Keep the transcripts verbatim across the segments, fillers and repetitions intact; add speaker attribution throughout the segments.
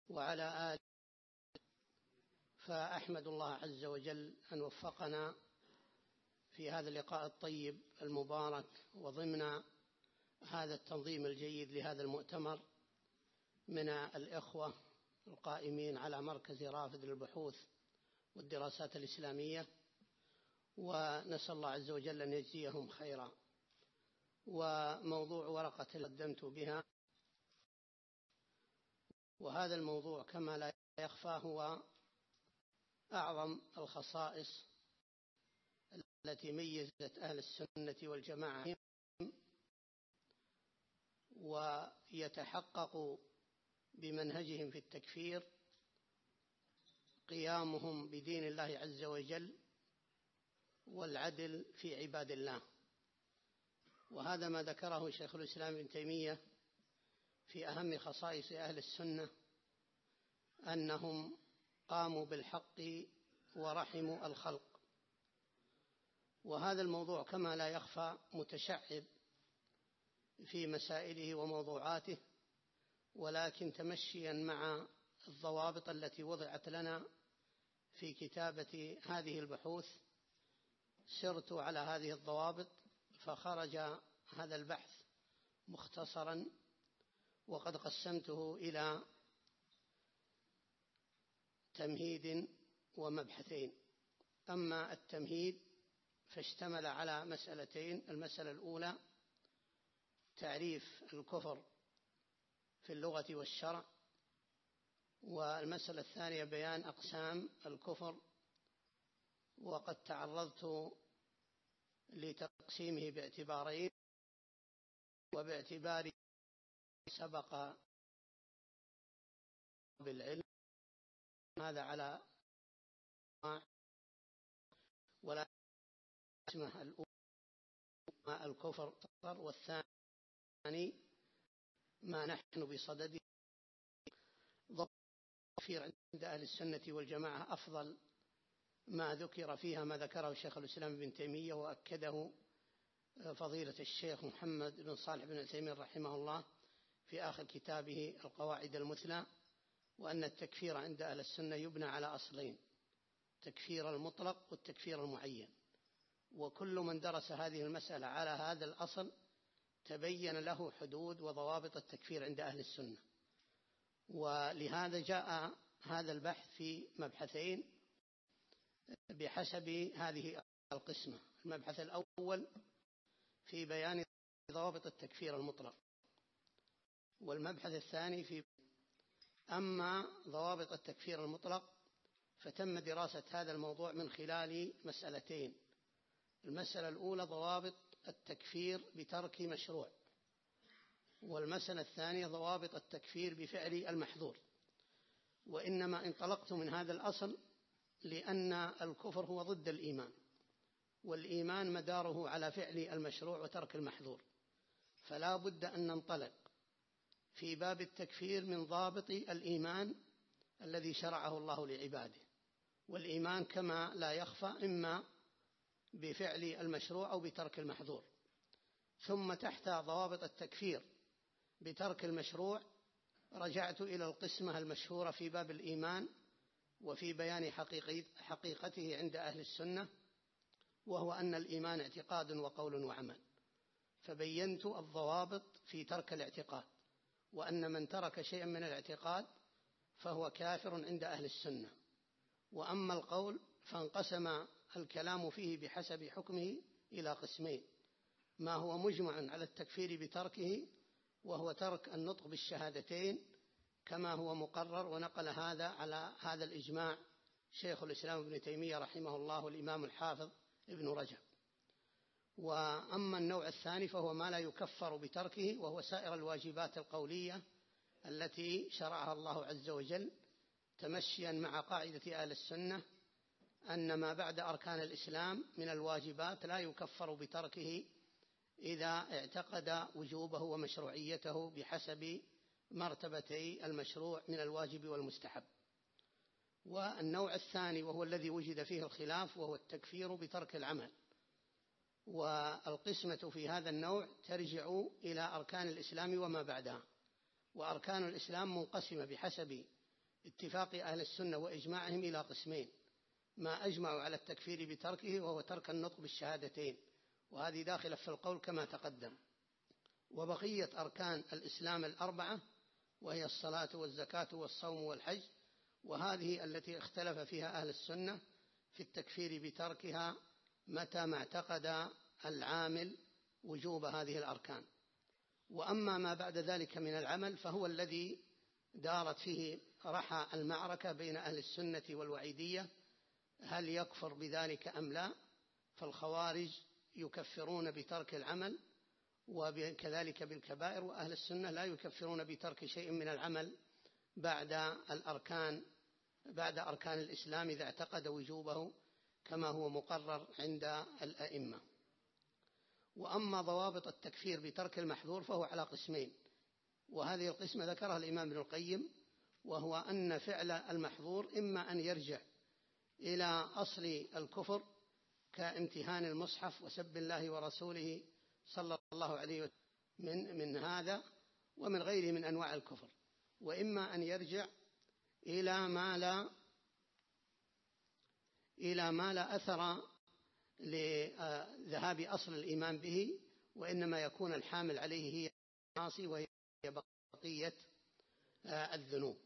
Speaker 1: وعلى آله. فأحمد الله عز وجل أن وفقنا في هذا اللقاء الطيب المبارك وضمن هذا التنظيم الجيد لهذا المؤتمر من الإخوة القائمين على مركز رافد للبحوث والدراسات الإسلامية، ونسأل الله عز وجل أن يجزيهم خيرا. وموضوع ورقة قدمت بها، وهذا الموضوع كما لا يخفى هو أعظم الخصائص التي ميزت أهل السنة والجماعة، ويتحقق بمنهجهم في التكفير قيامهم بدين الله عز وجل والعدل في عباد الله. وهذا ما ذكره شيخ الإسلام ابن تيمية في أهم خصائص أهل السنة، أنهم قاموا بالحق ورحموا الخلق. وهذا الموضوع كما لا يخفى متشعب في مسائله وموضوعاته، ولكن تمشيا مع الضوابط التي وضعت لنا في كتابة هذه البحوث سرت على هذه الضوابط، فخرج هذا البحث مختصرا، وقد قسمته إلى تمهيد ومبحثين. أما التمهيد فاشتمل على مسألتين: المسألة الأولى تعريف الكفر في اللغة والشرع، والمسألة الثانية بيان أقسام الكفر، وقد تعرضت لتقسيمه باعتبارين، وباعتبار سبق بالعلم هذا على ولا اسمه الأولى الكفر، والثاني ما نحن بصدده ضفير عند أهل السنة والجماعة. أفضل ما ذكر فيها ما ذكره شيخ الإسلام ابن تيمية، وأكده فضيلة الشيخ محمد بن صالح بن عثيمين رحمه الله في آخر كتابه القواعد المثلى، وأن التكفير عند أهل السنة يبنى على أصلين: التكفير المطلق والتكفير المعين. وكل من درس هذه المسألة على هذا الأصل تبين له حدود وضوابط التكفير عند أهل السنة. ولهذا جاء هذا البحث في مبحثين بحسب هذه القسمة: المبحث الأول في بيان ضوابط التكفير المطلق، والمبحث الثاني في أما ضوابط التكفير المطلق فتم دراسة هذا الموضوع من خلال مسألتين: المسألة الأولى ضوابط التكفير بترك مشروع، والمسألة الثانية ضوابط التكفير بفعل المحظور. وإنما انطلقت من هذا الأصل لأن الكفر هو ضد الإيمان، والإيمان مداره على فعل المشروع وترك المحظور، فلا بد أن ننطلق في باب التكفير من ضابط الإيمان الذي شرعه الله لعباده. والإيمان كما لا يخفى إما بفعل المشروع أو بترك المحظور. ثم تحت ضوابط التكفير بترك المشروع رجعت إلى القسمة المشهورة في باب الإيمان وفي بيان حقيقته عند أهل السنة، وهو أن الإيمان اعتقاد وقول وعمل. فبينت الضوابط في ترك الاعتقاد، وأن من ترك شيئا من الاعتقاد فهو كافر عند أهل السنة. وأما القول فانقسم الكلام فيه بحسب حكمه إلى قسمين: ما هو مجمع على التكفير بتركه، وهو ترك النطق بالشهادتين كما هو مقرر، ونقل هذا على هذا الإجماع شيخ الإسلام ابن تيمية رحمه الله والإمام الحافظ ابن رجب. وأما النوع الثاني فهو ما لا يكفر بتركه، وهو سائر الواجبات القولية التي شرعها الله عز وجل، تمشيا مع قاعدة أهل السنة أن ما بعد أركان الإسلام من الواجبات لا يكفر بتركه إذا اعتقد وجوبه ومشروعيته بحسب مرتبتي المشروع من الواجب والمستحب. والنوع الثاني وهو الذي وجد فيه الخلاف، وهو التكفير بترك العمل. والقسمة في هذا النوع ترجع إلى أركان الإسلام وما بعدها. وأركان الإسلام منقسمة بحسب اتفاق أهل السنة وإجماعهم إلى قسمين: ما أجمعوا على التكفير بتركه وهو ترك النطق بالشهادتين، وهذه داخلة في القول كما تقدم، وبقية أركان الإسلام الأربعة وهي الصلاة والزكاة والصوم والحج، وهذه التي اختلف فيها أهل السنة في التكفير بتركها متى ما اعتقد العامل وجوب هذه الأركان. وأما ما بعد ذلك من العمل فهو الذي دارت فيه رحى المعركة بين أهل السنة والوعيدية، هل يكفر بذلك أم لا؟ فالخوارج يكفرون بترك العمل وكذلك بالكبائر، وأهل السنة لا يكفرون بترك شيء من العمل بعد الأركان بعد أركان الإسلام إذا اعتقد وجوبه كما هو مقرر عند الأئمة. وأما ضوابط التكفير بترك المحظور فهو على قسمين، وهذه القسمة ذكرها الإمام ابن القيم، وهو أن فعل المحظور إما أن يرجع إلى أصل الكفر كامتهان المصحف وسب الله ورسوله صلى الله عليه وسلم من, من هذا ومن غيره من أنواع الكفر، وإما أن يرجع إلى ما لا إلى ما لا أثر لذهاب أصل الإيمان به، وإنما يكون الحامل عليه هي المعاصي وهي بقية الذنوب.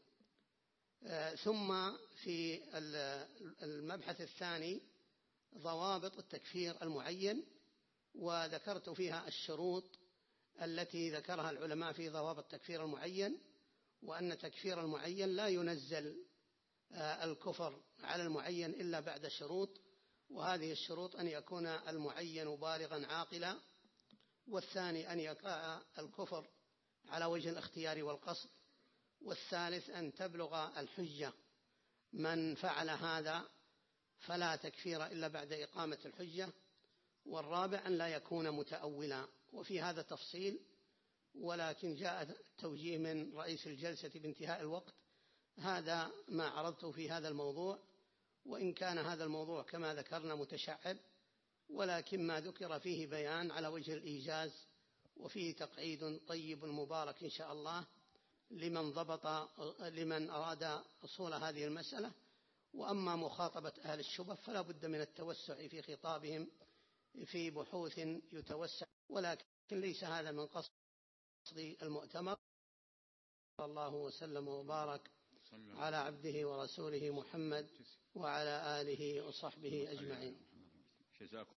Speaker 1: ثم في المبحث الثاني ضوابط التكفير المعين، وذكرت فيها الشروط التي ذكرها العلماء في ضوابط التكفير المعين، وأن تكفير المعين لا ينزل الكفر على المعين إلا بعد شروط، وهذه الشروط أن يكون المعين بالغا عاقلا، والثاني أن يقع الكفر على وجه الاختيار والقصد، والثالث أن تبلغ الحجة من فعل هذا فلا تكفير إلا بعد إقامة الحجة، والرابع أن لا يكون متأولا. وفي هذا تفصيل، ولكن جاء توجيه من رئيس الجلسة بانتهاء الوقت. هذا ما عرضته في هذا الموضوع، وإن كان هذا الموضوع كما ذكرنا متشعب، ولكن ما ذكر فيه بيان على وجه الإيجاز، وفيه تقعيد طيب مبارك إن شاء الله لمن ضبط لمن أراد أصول هذه المسألة. وأما مخاطبة أهل الشبه فلا بد من التوسع في خطابهم في بحوث يتوسع، ولكن ليس هذا من قصد المؤتمر. صلى الله وسلم وبارك على عبده ورسوله محمد وعلى آله وصحبه أجمعين.